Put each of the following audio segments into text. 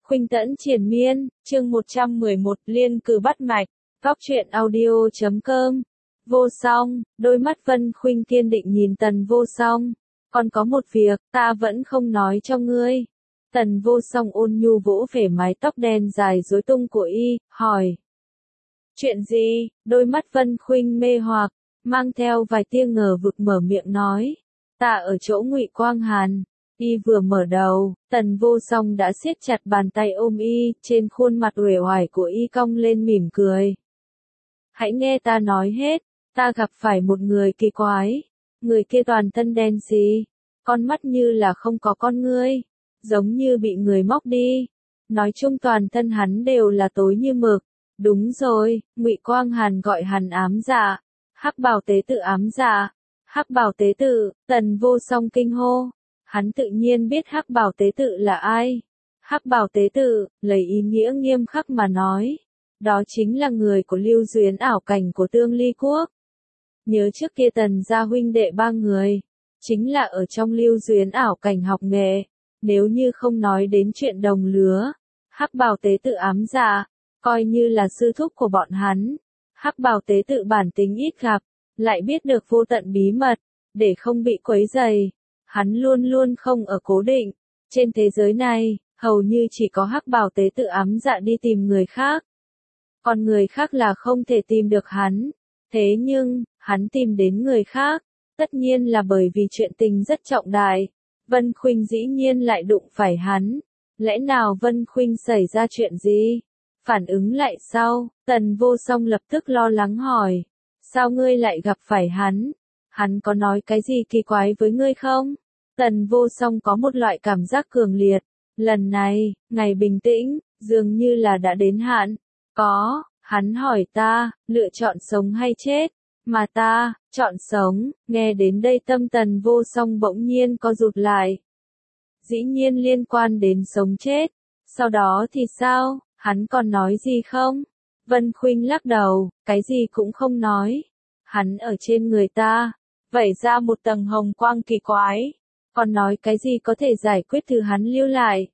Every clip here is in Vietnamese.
Khuynh Tẫn Triền Miên, chương 111, Liên Cử bắt mạch, Góc truyện audio.com. Vô Song, đôi mắt Vân Khuynh kiên định nhìn Tần Vô Song. Còn có một việc, ta vẫn không nói cho ngươi. Tần Vô Song ôn nhu vỗ về mái tóc đen dài rối tung của y, hỏi. Chuyện gì? Đôi mắt Vân Khuynh mê hoặc, mang theo vài tia ngờ vực mở miệng nói. Ta ở chỗ Ngụy Quang Hàn. Y vừa mở đầu, Tần Vô Song đã siết chặt bàn tay ôm y, trên khuôn mặt uể oải của y cong lên mỉm cười. Hãy nghe ta nói hết, ta gặp phải một người kỳ quái. Người kia toàn thân đen xì, con mắt như là không có con ngươi, giống như bị người móc đi. Nói chung toàn thân hắn đều là tối như mực. Đúng rồi, Ngụy Quang Hàn gọi hắn ám dạ. Hắc bào tế tự ám dạ. Hắc bào tế tự, Tần Vô Song kinh hô. Hắn tự nhiên biết Hắc bào tế tự là ai. Hắc bào tế tự, lấy ý nghĩa nghiêm khắc mà nói, đó chính là người của Lưu Duyến ảo cảnh của Tương Ly Quốc. Nhớ trước kia Tần gia huynh đệ ba người, chính là ở trong Lưu Duyến ảo cảnh học nghệ. Nếu như không nói đến chuyện đồng lứa, Hắc bào tế tự ám dạ, coi như là sư thúc của bọn hắn. Hắc bào tế tự bản tính ít gặp, lại biết được vô tận bí mật, để không bị quấy rầy. Hắn luôn luôn không ở cố định. Trên thế giới này, hầu như chỉ có Hắc bào tế tự ám dạ đi tìm người khác. Còn người khác là không thể tìm được hắn. Thế nhưng, hắn tìm đến người khác, tất nhiên là bởi vì chuyện tình rất trọng đại. Vân Khuynh dĩ nhiên lại đụng phải hắn. Lẽ nào Vân Khuynh xảy ra chuyện gì? Phản ứng lại sau, Tần Vô Song lập tức lo lắng hỏi. Sao ngươi lại gặp phải hắn? Hắn có nói cái gì kỳ quái với ngươi không? Tần Vô Song có một loại cảm giác cường liệt. Lần này, ngày bình tĩnh, dường như là đã đến hạn. Có, hắn hỏi ta, lựa chọn sống hay chết? Mà ta, chọn sống. Nghe đến đây tâm Tần Vô Song bỗng nhiên co rụt lại. Dĩ nhiên liên quan đến sống chết. Sau đó thì sao? Hắn còn nói gì không? Vân Khuynh lắc đầu, cái gì cũng không nói. Hắn ở trên người ta, vẩy ra một tầng hồng quang kỳ quái. Còn nói cái gì có thể giải quyết thứ hắn lưu lại.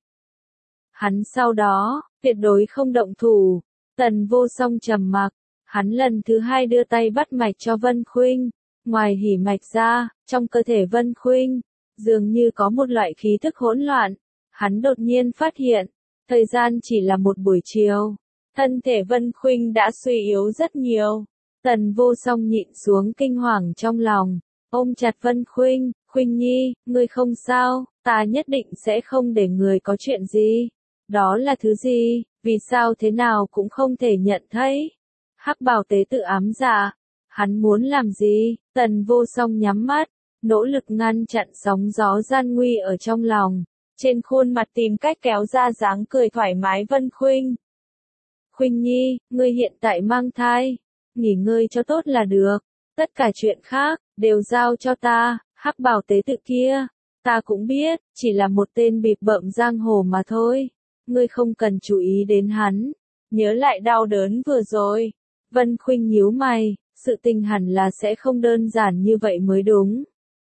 Hắn sau đó, tuyệt đối không động thủ. Tần Vô Song trầm mặc. Hắn lần thứ hai đưa tay bắt mạch cho Vân Khuynh. Ngoài hỉ mạch ra, trong cơ thể Vân Khuynh, dường như có một loại khí thức hỗn loạn. Hắn đột nhiên phát hiện, thời gian chỉ là một buổi chiều. Thân thể Vân Khuynh đã suy yếu rất nhiều. Tần Vô Song nhịn xuống kinh hoàng trong lòng, ôm chặt Vân Khuynh. Khuynh Nhi, ngươi không sao, ta nhất định sẽ không để người có chuyện gì. Đó là thứ gì, vì sao thế nào cũng không thể nhận thấy. Hắc bào tế tự ám dạ, hắn muốn làm gì? Tần Vô Song nhắm mắt, nỗ lực ngăn chặn sóng gió gian nguy ở trong lòng. Trên khuôn mặt tìm cách kéo ra dáng cười thoải mái Vân Khuynh. Khuynh Nhi, ngươi hiện tại mang thai, nghỉ ngơi cho tốt là được. Tất cả chuyện khác, đều giao cho ta. Hắc bào tế tự kia, ta cũng biết, chỉ là một tên bịp bợm giang hồ mà thôi. Ngươi không cần chú ý đến hắn. Nhớ lại đau đớn vừa rồi. Vân Khuynh nhíu mày, sự tình hẳn là sẽ không đơn giản như vậy mới đúng.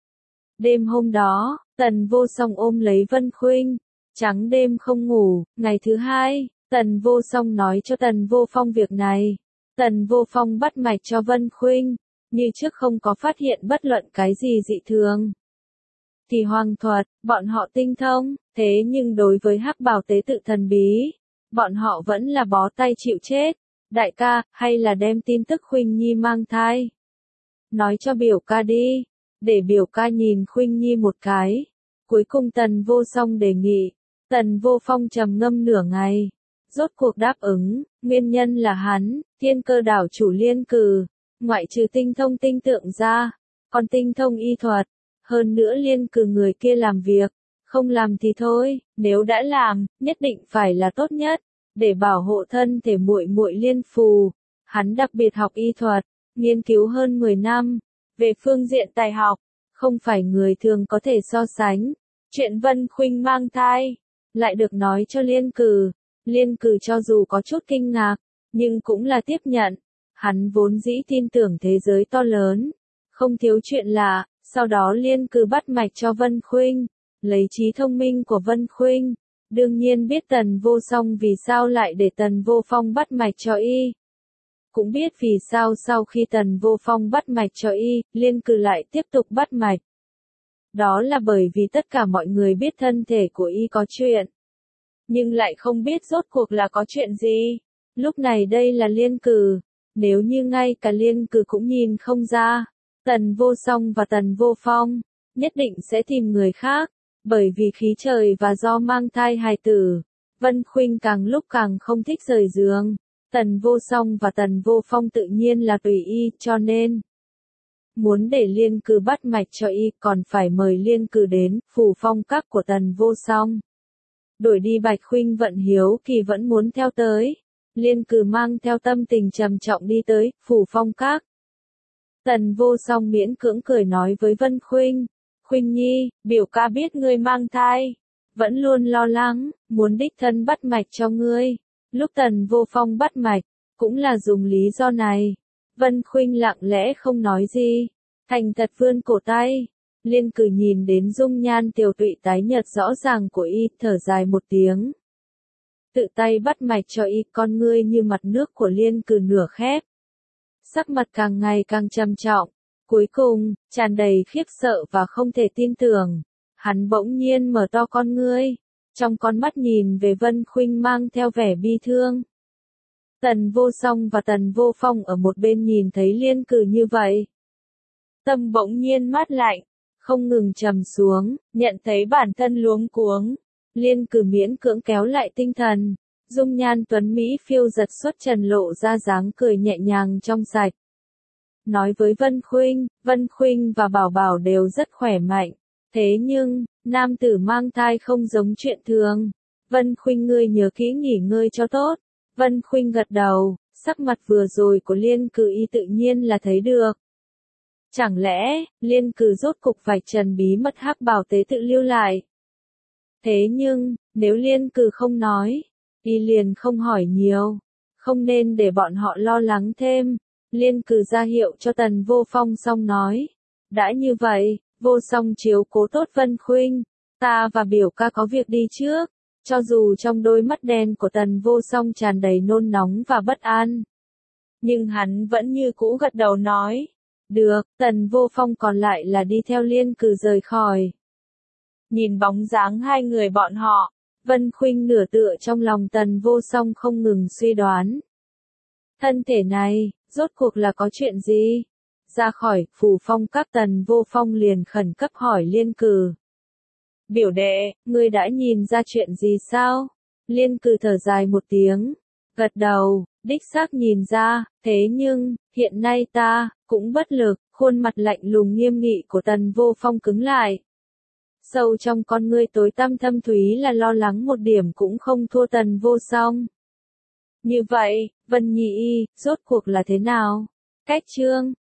Đêm hôm đó, Tần Vô Song ôm lấy Vân Khuynh, trắng đêm không ngủ. Ngày thứ hai, Tần Vô Song nói cho Tần Vô Phong việc này. Tần Vô Phong bắt mạch cho Vân Khuynh, như trước không có phát hiện bất luận cái gì dị thường. Kỳ hoàng thuật, bọn họ tinh thông, thế nhưng đối với Hắc bào tế tự thần bí, bọn họ vẫn là bó tay chịu chết. Đại ca, hay là đem tin tức Khuynh Nhi mang thai? Nói cho biểu ca đi, để biểu ca nhìn Khuynh Nhi một cái. Cuối cùng Tần Vô Song đề nghị. Tần Vô Phong trầm ngâm nửa ngày, rốt cuộc đáp ứng. Nguyên nhân là hắn, Thiên Cơ đảo chủ Liên Cử, ngoại trừ tinh thông tinh tượng ra, còn tinh thông y thuật. Hơn nữa Liên Cử người kia làm việc, không làm thì thôi, nếu đã làm, nhất định phải là tốt nhất, để bảo hộ thân thể muội muội Liên Phù. Hắn đặc biệt học y thuật, nghiên cứu hơn 10 năm, về phương diện tài học, không phải người thường có thể so sánh. Chuyện Vân Khuynh mang thai, lại được nói cho Liên Cử. Liên Cử cho dù có chút kinh ngạc, nhưng cũng là tiếp nhận. Hắn vốn dĩ tin tưởng thế giới to lớn, không thiếu chuyện lạ. Sau đó Liên Cử bắt mạch cho Vân Khuynh, lấy trí thông minh của Vân Khuynh, Đương nhiên biết Tần Vô Song vì sao lại để Tần Vô Phong bắt mạch cho y. Cũng biết vì sao sau khi Tần Vô Phong bắt mạch cho y, Liên Cử lại tiếp tục bắt mạch. Đó là bởi vì tất cả mọi người biết thân thể của y có chuyện. Nhưng lại không biết rốt cuộc là có chuyện gì. Lúc này đây là Liên Cử. Nếu như ngay cả Liên Cử cũng nhìn không ra, Tần Vô Song và Tần Vô Phong nhất định sẽ tìm người khác. Bởi vì khí trời và do mang thai hài tử, Vân Khuynh càng lúc càng không thích rời giường. Tần Vô Song và Tần Vô Phong tự nhiên là tùy y, cho nên muốn để Liên Cử bắt mạch cho y còn phải mời Liên Cử đến phủ phong các của Tần Vô Song. Đổi đi Bạch Khuynh Vận hiếu kỳ vẫn muốn theo tới. Liên Cử mang theo tâm tình trầm trọng đi tới phủ phong các. Tần Vô Song miễn cưỡng cười nói với Vân Khuynh, Khuynh Nhi, biểu ca biết ngươi mang thai, vẫn luôn lo lắng, muốn đích thân bắt mạch cho ngươi. Lúc Tần Vô Phong bắt mạch, cũng là dùng lý do này. Vân Khuynh lặng lẽ không nói gì, thành thật vươn cổ tay. Liên Cử nhìn đến dung nhan tiều tụy tái nhợt rõ ràng của y, thở dài một tiếng. Tự tay bắt mạch cho y, con ngươi như mặt nước của Liên Cử nửa khép. Sắc mặt càng ngày càng trầm trọng. Cuối cùng, tràn đầy khiếp sợ và không thể tin tưởng, hắn bỗng nhiên mở to con ngươi, trong con mắt nhìn về Vân Khuynh mang theo vẻ bi thương. Tần Vô Song và Tần Vô Phong ở một bên nhìn thấy Liên Cử như vậy. Tâm bỗng nhiên mát lạnh, không ngừng trầm xuống, nhận thấy bản thân luống cuống. Liên Cử miễn cưỡng kéo lại tinh thần, dung nhan tuấn Mỹ phiêu giật xuất trần lộ ra dáng cười nhẹ nhàng trong sạch. Nói với Vân Khuynh và Bảo Bảo đều rất khỏe mạnh. Thế nhưng, nam tử mang thai không giống chuyện thường. Vân Khuynh ngươi nhớ kỹ nghỉ ngơi cho tốt. Vân Khuynh gật đầu, sắc mặt vừa rồi của Liên Cử y tự nhiên là thấy được. Chẳng lẽ, Liên Cử rốt cục vạch trần bí mật Hắc Bảo tế tự lưu lại. Thế nhưng, nếu Liên Cử không nói, y liền không hỏi nhiều. Không nên để bọn họ lo lắng thêm. Liên Cử ra hiệu cho Tần Vô Phong xong nói. Đã như vậy, Vô Song chiếu cố tốt Vân Khuynh. Ta và biểu ca có việc đi trước. Cho dù trong đôi mắt đen của Tần Vô Song tràn đầy nôn nóng và bất an. Nhưng hắn vẫn như cũ gật đầu nói. Được, Tần Vô Phong còn lại là đi theo Liên Cử rời khỏi. Nhìn bóng dáng hai người bọn họ, Vân Khuynh nửa tựa trong lòng Tần Vô Song không ngừng suy đoán. Thân thể này, rốt cuộc là có chuyện gì? Ra khỏi phủ phong các Tần Vô Phong liền khẩn cấp hỏi Liên Cử. Biểu đệ, ngươi đã nhìn ra chuyện gì sao? Liên Cử thở dài một tiếng, gật đầu, đích xác nhìn ra, thế nhưng, hiện nay ta, cũng bất lực, khuôn mặt lạnh lùng nghiêm nghị của Tần Vô Phong cứng lại. Sâu trong con ngươi tối tăm thâm thúy là lo lắng một điểm cũng không thua Tần Vô Song. Như vậy, Vân Nhị, rốt cuộc là thế nào? Cách chương